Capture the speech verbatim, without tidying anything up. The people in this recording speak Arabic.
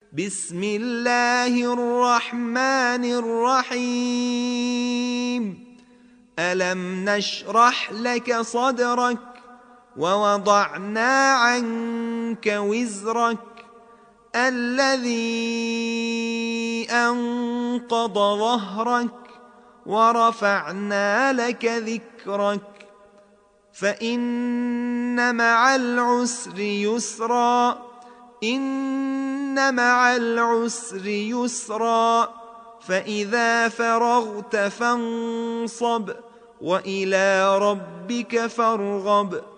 بسم الله الرحمن الرحيم ألم نشرح لك صدرك ووضعنا عنك وزرك الذي أنقض ظهرك ورفعنا لك ذكرك فإن مع العسر يسرا إن مع العسر يسرا فإذا فرغت فانصب وإلى ربك فارغب